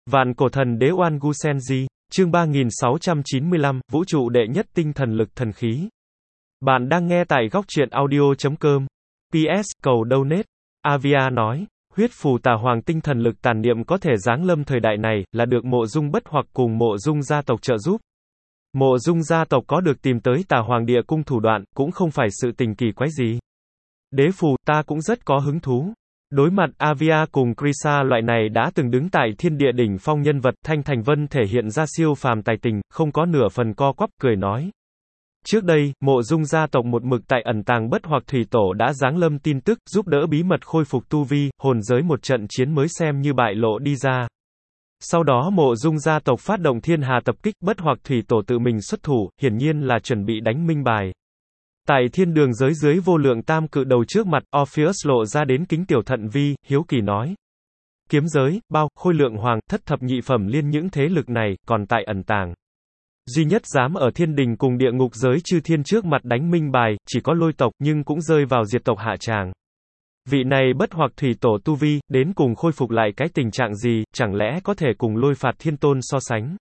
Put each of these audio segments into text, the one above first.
Vạn cổ thần đế Oan Gu Senji, chương 3695, vũ trụ đệ nhất tinh thần lực thần khí. Bạn đang nghe tại góc truyện audio.com. PS, cầu donate. Avia nói, huyết phù tà hoàng tinh thần lực tàn niệm có thể giáng lâm thời đại này, là được Mộ Dung Bất Hoặc cùng Mộ Dung gia tộc trợ giúp. Mộ Dung gia tộc có được tìm tới tà hoàng địa cung thủ đoạn, cũng không phải sự tình kỳ quái gì. Đế phù, ta cũng rất có hứng thú. Đối mặt Avia cùng Krisa loại này đã từng đứng tại thiên địa đỉnh phong nhân vật, Thanh Thành Vân thể hiện ra siêu phàm tài tình, không có nửa phần co quắp, cười nói. Trước đây, Mộ Dung gia tộc một mực tại ẩn tàng Bất Hoặc thủy tổ đã giáng lâm tin tức, giúp đỡ bí mật khôi phục tu vi, hồn giới một trận chiến mới xem như bại lộ đi ra. Sau đó Mộ Dung gia tộc phát động thiên hà tập kích, Bất Hoặc thủy tổ tự mình xuất thủ, hiển nhiên là chuẩn bị đánh minh bài. Tại thiên đường giới dưới vô lượng tam cự đầu trước mặt, Orpheus lộ ra đến kính tiểu thận vi, hiếu kỳ nói. Kiếm giới, bao, khôi lượng hoàng, thất thập nhị phẩm liên những thế lực này, còn tại ẩn tàng. Duy nhất dám ở thiên đình cùng địa ngục giới chư thiên trước mặt đánh minh bài, chỉ có lôi tộc, nhưng cũng rơi vào diệt tộc hạ tràng. Vị này Bất Hoặc thủy tổ tu vi, đến cùng khôi phục lại cái tình trạng gì, chẳng lẽ có thể cùng lôi phạt thiên tôn so sánh?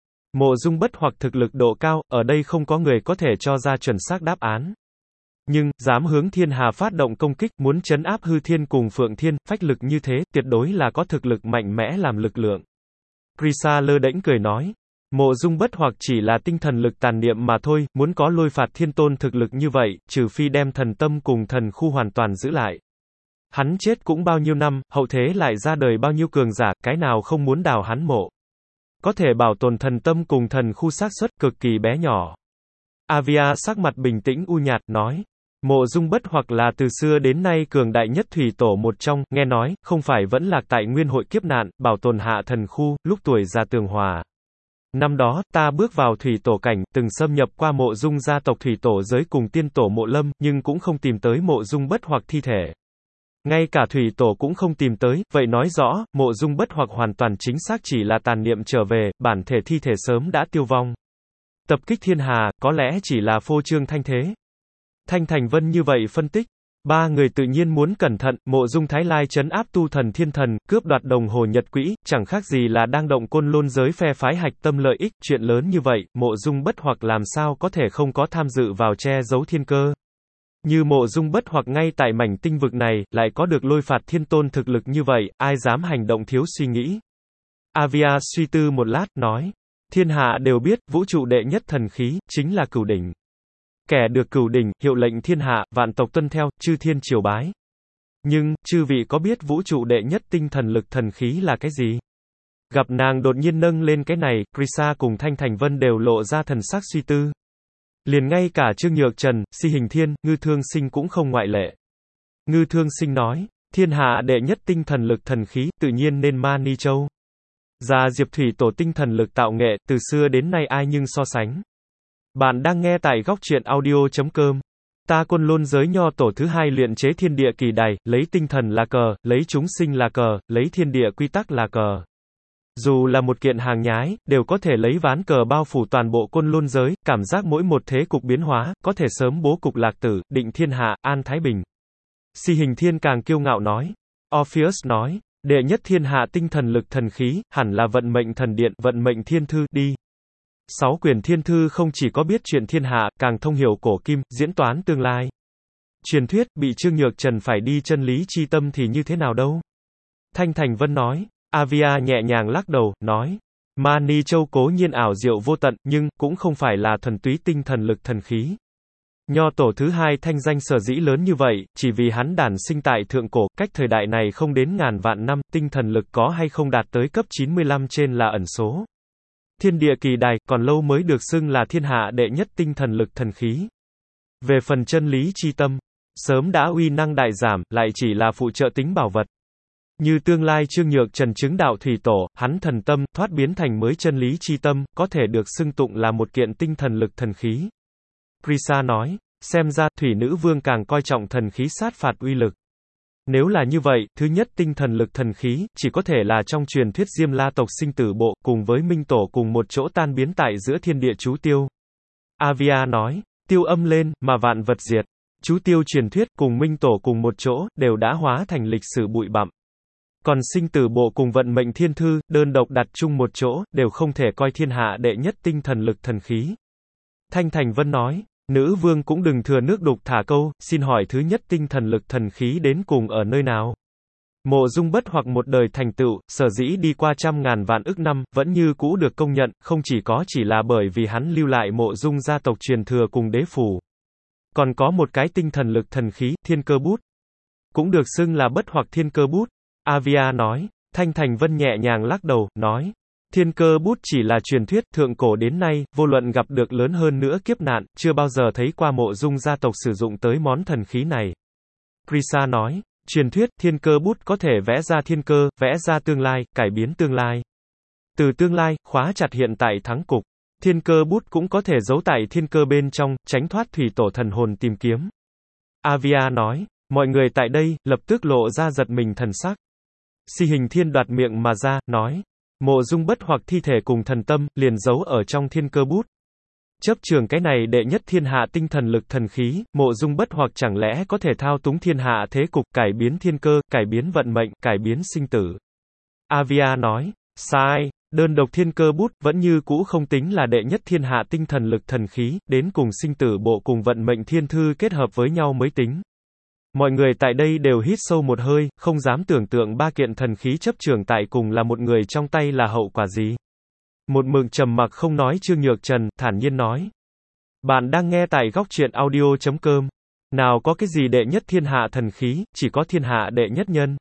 Mộ Dung Bất Hoặc thực lực độ cao, ở đây không có người có thể cho ra chuẩn xác đáp án. Nhưng, dám hướng thiên hà phát động công kích, muốn trấn áp hư thiên cùng phượng thiên, phách lực như thế, tuyệt đối là có thực lực mạnh mẽ làm lực lượng. Krisa lơ đễnh cười nói, Mộ Dung Bất Hoặc chỉ là tinh thần lực tàn niệm mà thôi, muốn có lôi phạt thiên tôn thực lực như vậy, trừ phi đem thần tâm cùng thần khu hoàn toàn giữ lại. Hắn chết cũng bao nhiêu năm, hậu thế lại ra đời bao nhiêu cường giả, cái nào không muốn đào hắn mộ. Có thể bảo tồn thần tâm cùng thần khu xác suất cực kỳ bé nhỏ. Avia sắc mặt bình tĩnh u nhạt, nói. Mộ Dung Bất Hoặc là từ xưa đến nay cường đại nhất thủy tổ một trong, nghe nói, không phải vẫn lạc tại nguyên hội kiếp nạn, bảo tồn hạ thần khu, lúc tuổi già tường hòa. Năm đó, ta bước vào thủy tổ cảnh, từng xâm nhập qua Mộ Dung gia tộc thủy tổ giới cùng tiên tổ Mộ Lâm, nhưng cũng không tìm tới Mộ Dung Bất Hoặc thi thể. Ngay cả thủy tổ cũng không tìm tới, vậy nói rõ, Mộ Dung Bất Hoặc hoàn toàn chính xác chỉ là tàn niệm trở về, bản thể thi thể sớm đã tiêu vong. Tập kích thiên hà, có lẽ chỉ là phô trương thanh thế. Thanh Thành Vân như vậy phân tích. Ba người tự nhiên muốn cẩn thận, Mộ Dung Thái Lai trấn áp tu thần thiên thần, cướp đoạt đồng hồ nhật quỹ, chẳng khác gì là đang động côn lôn giới phe phái hạch tâm lợi ích, chuyện lớn như vậy, Mộ Dung Bất Hoặc làm sao có thể không có tham dự vào che giấu thiên cơ. Như Mộ Dung Bất Hoặc ngay tại mảnh tinh vực này, lại có được lôi phạt thiên tôn thực lực như vậy, ai dám hành động thiếu suy nghĩ. Avia suy tư một lát, nói, thiên hạ đều biết, vũ trụ đệ nhất thần khí, chính là Cửu Đỉnh. Kẻ được Cửu Đỉnh, hiệu lệnh thiên hạ, vạn tộc tuân theo, chư thiên triều bái. Nhưng, chư vị có biết vũ trụ đệ nhất tinh thần lực thần khí là cái gì? Gặp nàng đột nhiên nâng lên cái này, Krisa cùng Thanh Thành Vân đều lộ ra thần sắc suy tư. Liền ngay cả Trương Nhược Trần, Si Hình Thiên, Ngư Thương Sinh cũng không ngoại lệ. Ngư Thương Sinh nói, thiên hạ đệ nhất tinh thần lực thần khí, tự nhiên nên Mani Châu. Gia Diệp Thủy tổ tinh thần lực tạo nghệ, từ xưa đến nay ai nhưng so sánh. Bạn đang nghe tại góc truyện audio.com. Ta Côn Lôn giới nho tổ thứ hai luyện chế thiên địa kỳ đài, lấy tinh thần là cờ, lấy chúng sinh là cờ, lấy thiên địa quy tắc là cờ. Dù là một kiện hàng nhái, đều có thể lấy ván cờ bao phủ toàn bộ Côn Lôn giới, cảm giác mỗi một thế cục biến hóa, có thể sớm bố cục lạc tử, định thiên hạ, an thái bình. Si Hình Thiên càng kiêu ngạo nói. Orpheus nói, đệ nhất thiên hạ tinh thần lực thần khí, hẳn là vận mệnh thần điện, vận mệnh thiên thư, đi. 6 quyển thiên thư không chỉ có biết chuyện thiên hạ, càng thông hiểu cổ kim, diễn toán tương lai. Truyền thuyết, bị Trương Nhược Trần phải đi chân lý chi tâm thì như thế nào đâu? Thanh Thành Vân nói. Avia nhẹ nhàng lắc đầu, nói. Mani Châu cố nhiên ảo diệu vô tận, nhưng, cũng không phải là thuần túy tinh thần lực thần khí. Nho tổ thứ hai thanh danh sở dĩ lớn như vậy, chỉ vì hắn đản sinh tại thượng cổ, cách thời đại này không đến ngàn vạn năm, tinh thần lực có hay không đạt tới cấp 95 trên là ẩn số. Thiên địa kỳ đài, còn lâu mới được xưng là thiên hạ đệ nhất tinh thần lực thần khí. Về phần chân lý chi tâm, sớm đã uy năng đại giảm, lại chỉ là phụ trợ tính bảo vật. Như tương lai Trương Nhược Trần chứng đạo thủy tổ, hắn thần tâm, thoát biến thành mới chân lý chi tâm, có thể được xưng tụng là một kiện tinh thần lực thần khí. Krisa nói, xem ra, thủy nữ vương càng coi trọng thần khí sát phạt uy lực. Nếu là như vậy, thứ nhất tinh thần lực thần khí, chỉ có thể là trong truyền thuyết Diêm La tộc sinh tử bộ, cùng với Minh Tổ cùng một chỗ tan biến tại giữa thiên địa chú tiêu. Avia nói, tiêu âm lên, mà vạn vật diệt. Chú tiêu truyền thuyết, cùng Minh Tổ cùng một chỗ, đều đã hóa thành lịch sử bụi bặm. Còn sinh tử bộ cùng vận mệnh thiên thư, đơn độc đặt chung một chỗ, đều không thể coi thiên hạ đệ nhất tinh thần lực thần khí. Thanh Thành Vân nói, nữ vương cũng đừng thừa nước đục thả câu, xin hỏi thứ nhất tinh thần lực thần khí đến cùng ở nơi nào? Mộ Dung Bất Hoặc một đời thành tựu, sở dĩ đi qua trăm ngàn vạn ức năm, vẫn như cũ được công nhận, không chỉ là bởi vì hắn lưu lại Mộ Dung gia tộc truyền thừa cùng đế phủ. Còn có một cái tinh thần lực thần khí, thiên cơ bút. Cũng được xưng là Bất Hoặc thiên cơ bút. Avia nói, Thanh Thành Vân nhẹ nhàng lắc đầu, nói, thiên cơ bút chỉ là truyền thuyết, thượng cổ đến nay, vô luận gặp được lớn hơn nữa kiếp nạn, chưa bao giờ thấy qua Mộ Dung gia tộc sử dụng tới món thần khí này. Krisa nói, truyền thuyết, thiên cơ bút có thể vẽ ra thiên cơ, vẽ ra tương lai, cải biến tương lai. Từ tương lai, khóa chặt hiện tại thắng cục. Thiên cơ bút cũng có thể giấu tại thiên cơ bên trong, tránh thoát thủy tổ thần hồn tìm kiếm. Avia nói, mọi người tại đây, lập tức lộ ra giật mình thần sắc. Si Hình Thiên đoạt miệng mà ra, nói, Mộ Dung Bất Hoặc thi thể cùng thần tâm, liền giấu ở trong thiên cơ bút. Chấp trường cái này đệ nhất thiên hạ tinh thần lực thần khí, Mộ Dung Bất Hoặc chẳng lẽ có thể thao túng thiên hạ thế cục, cải biến thiên cơ, cải biến vận mệnh, cải biến sinh tử. Avia nói, sai, đơn độc thiên cơ bút, vẫn như cũ không tính là đệ nhất thiên hạ tinh thần lực thần khí, đến cùng sinh tử bộ cùng vận mệnh thiên thư kết hợp với nhau mới tính. Mọi người tại đây đều hít sâu một hơi, không dám tưởng tượng ba kiện thần khí chấp trường tại cùng là một người trong tay là hậu quả gì. Một mực trầm mặc không nói Trương Nhược Trần, thản nhiên nói. Bạn đang nghe tại góc truyện audio.com. Nào có cái gì đệ nhất thiên hạ thần khí, chỉ có thiên hạ đệ nhất nhân.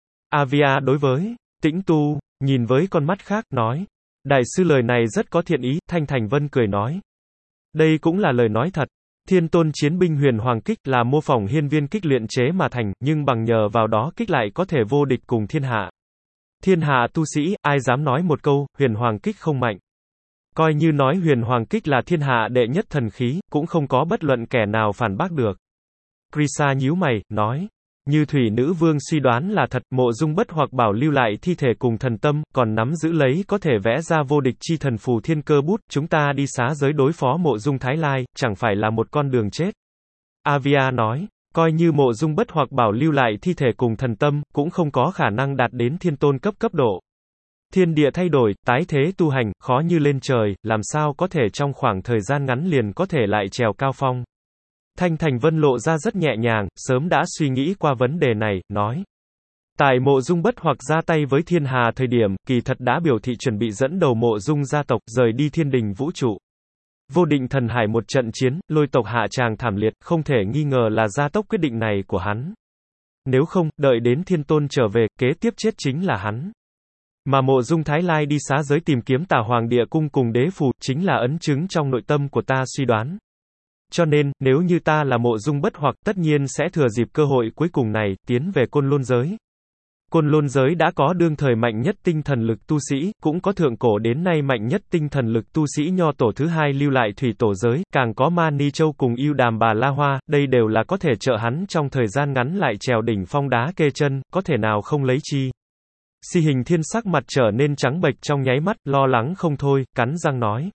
Avia đối với Tĩnh Tu, nhìn với con mắt khác, nói. Đại sư lời này rất có thiện ý, Thanh Thành Vân cười nói. Đây cũng là lời nói thật. Thiên tôn chiến binh huyền hoàng kích là mô phỏng hiên viên kích luyện chế mà thành, nhưng bằng nhờ vào đó kích lại có thể vô địch cùng thiên hạ. Thiên hạ tu sĩ, ai dám nói một câu, huyền hoàng kích không mạnh. Coi như nói huyền hoàng kích là thiên hạ đệ nhất thần khí, cũng không có bất luận kẻ nào phản bác được. Krisa nhíu mày, nói. Như Thủy Nữ Vương suy đoán là thật, Mộ Dung Bất Hoặc bảo lưu lại thi thể cùng thần tâm, còn nắm giữ lấy có thể vẽ ra vô địch chi thần phù thiên cơ bút, chúng ta đi xá giới đối phó Mộ Dung Thái Lai, chẳng phải là một con đường chết. Avia nói, coi như Mộ Dung Bất Hoặc bảo lưu lại thi thể cùng thần tâm, cũng không có khả năng đạt đến thiên tôn cấp độ. Thiên địa thay đổi, tái thế tu hành, khó như lên trời, làm sao có thể trong khoảng thời gian ngắn liền có thể lại trèo cao phong. Thanh Thành Vân lộ ra rất nhẹ nhàng, sớm đã suy nghĩ qua vấn đề này, nói. Tại Mộ Dung Bất Hoặc ra tay với thiên hà thời điểm, kỳ thật đã biểu thị chuẩn bị dẫn đầu Mộ Dung gia tộc, rời đi thiên đình vũ trụ. Vô Định Thần Hải một trận chiến, lôi tộc hạ tràng thảm liệt, không thể nghi ngờ là gia tốc quyết định này của hắn. Nếu không, đợi đến thiên tôn trở về, kế tiếp chết chính là hắn. Mà Mộ Dung Thái Lai đi xá giới tìm kiếm Tà Hoàng Địa Cung cùng đế phù, chính là ấn chứng trong nội tâm của ta suy đoán. Cho nên, nếu như ta là Mộ Dung Bất Hoặc, tất nhiên sẽ thừa dịp cơ hội cuối cùng này, tiến về Côn Lôn giới. Côn Lôn giới đã có đương thời mạnh nhất tinh thần lực tu sĩ, cũng có thượng cổ đến nay mạnh nhất tinh thần lực tu sĩ Nho tổ thứ hai lưu lại thủy tổ giới, càng có Mani Châu cùng Yêu Đàm Bà La Hoa, đây đều là có thể trợ hắn trong thời gian ngắn lại trèo đỉnh phong đá kê chân, có thể nào không lấy chi. Si Hình Thiên sắc mặt trở nên trắng bệch trong nháy mắt, lo lắng không thôi, cắn răng nói.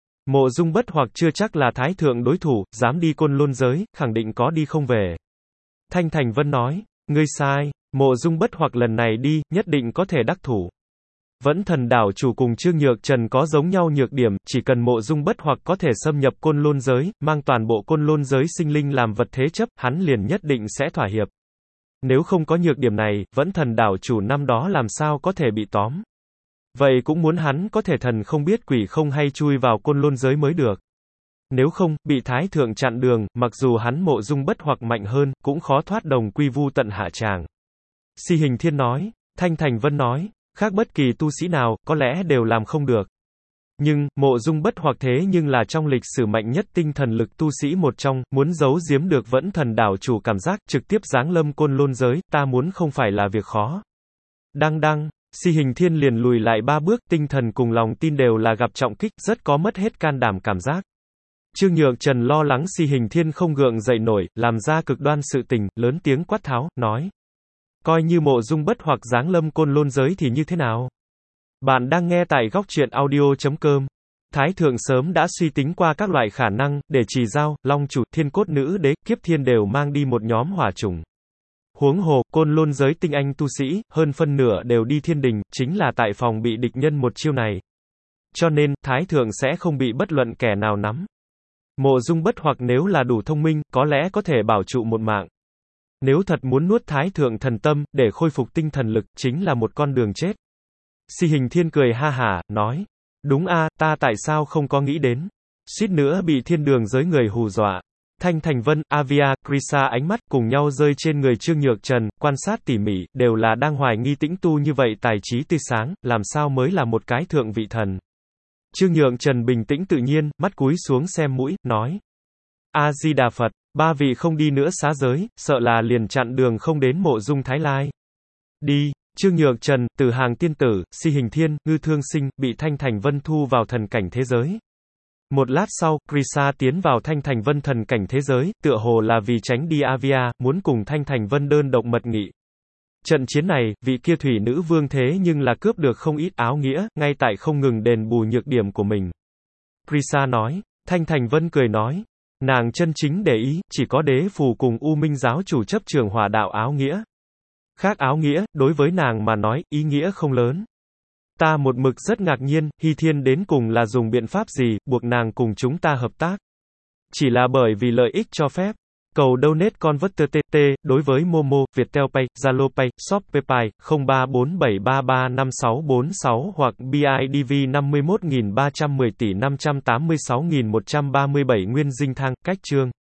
Mộ Dung Bất Hoặc chưa chắc là thái thượng đối thủ, dám đi Côn Lôn giới, khẳng định có đi không về. Thanh Thành Vân nói, ngươi sai, Mộ Dung Bất Hoặc lần này đi, nhất định có thể đắc thủ. Vẫn Thần đảo chủ cùng Trương Nhược Trần có giống nhau nhược điểm, chỉ cần Mộ Dung Bất Hoặc có thể xâm nhập Côn Lôn giới, mang toàn bộ Côn Lôn giới sinh linh làm vật thế chấp, hắn liền nhất định sẽ thỏa hiệp. Nếu không có nhược điểm này, Vẫn Thần đảo chủ năm đó làm sao có thể bị tóm. Vậy cũng muốn hắn có thể thần không biết quỷ không hay chui vào Côn Lôn giới mới được. Nếu không, bị Thái Thượng chặn đường, mặc dù hắn Mộ Dung Bất Hoặc mạnh hơn, cũng khó thoát đồng quy vu tận hạ tràng. Si Hình Thiên nói, Thanh Thành Vân nói, khác bất kỳ tu sĩ nào, có lẽ đều làm không được. Nhưng, Mộ Dung Bất Hoặc thế nhưng là trong lịch sử mạnh nhất tinh thần lực tu sĩ một trong, muốn giấu giếm được Vẫn Thần đảo chủ cảm giác, trực tiếp giáng lâm Côn Lôn giới, ta muốn không phải là việc khó. Đăng. Si Hình Thiên liền lùi lại 3 bước, tinh thần cùng lòng tin đều là gặp trọng kích, rất có mất hết can đảm cảm giác. Trương Nhược Trần lo lắng Si Hình Thiên không gượng dậy nổi, làm ra cực đoan sự tình, lớn tiếng quát tháo, nói. Coi như Mộ Dung Bất Hoặc giáng lâm Côn Lôn giới thì như thế nào? Bạn đang nghe tại góc truyện audio.com. Thái Thượng sớm đã suy tính qua các loại khả năng, để Trì Giao, Long Chủ, Thiên Cốt Nữ Đế, Kiếp Thiên đều mang đi một nhóm hỏa chủng. Huống hồ, Côn Lôn giới tinh anh tu sĩ, hơn phân nửa đều đi thiên đình, chính là tại phòng bị địch nhân một chiêu này. Cho nên, Thái Thượng sẽ không bị bất luận kẻ nào nắm. Mộ Dung Bất hoặc nếu là đủ thông minh, có lẽ có thể bảo trụ một mạng. Nếu thật muốn nuốt Thái Thượng thần tâm, để khôi phục tinh thần lực, chính là một con đường chết. Si Hình Thiên cười ha hả, nói. Đúng a, ta tại sao không có nghĩ đến. Suýt nữa bị thiên đường giới người hù dọa. Thanh Thành Vân, Avia, Krisa ánh mắt cùng nhau rơi trên người Trương Nhược Trần, quan sát tỉ mỉ, đều là đang hoài nghi tĩnh tu như vậy tài trí tươi sáng, làm sao mới là một cái thượng vị thần. Trương Nhược Trần bình tĩnh tự nhiên, mắt cúi xuống xem mũi, nói. A-di-đà Phật, ba vị không đi nữa xá giới, sợ là liền chặn đường không đến Mộ Dung Thái Lai. Đi. Trương Nhược Trần, Từ Hàng tiên tử, Si Hình Thiên, Ngư Thương Sinh, bị Thanh Thành Vân thu vào thần cảnh thế giới. Một lát sau, Krisa tiến vào Thanh Thành Vân thần cảnh thế giới, tựa hồ là vì tránh đi Avia, muốn cùng Thanh Thành Vân đơn độc mật nghị. Trận chiến này, vị kia thủy nữ vương thế nhưng là cướp được không ít áo nghĩa, ngay tại không ngừng đền bù nhược điểm của mình. Krisa nói. Thanh Thành Vân cười nói. Nàng chân chính để ý, chỉ có đế phù cùng U Minh giáo chủ chấp trường hỏa đạo áo nghĩa. Khác áo nghĩa, đối với nàng mà nói, ý nghĩa không lớn. Ta một mực rất ngạc nhiên, Hy Thiên đến cùng là dùng biện pháp gì, buộc nàng cùng chúng ta hợp tác. Chỉ là bởi vì lợi ích cho phép. Cầu donate converter TT, đối với Momo, Viettel Pay, Zalo Pay, Shopee Pay, 0347335646 hoặc BIDV 51.310 tỷ 586.137 Nguyên Dinh Thang, cách chương.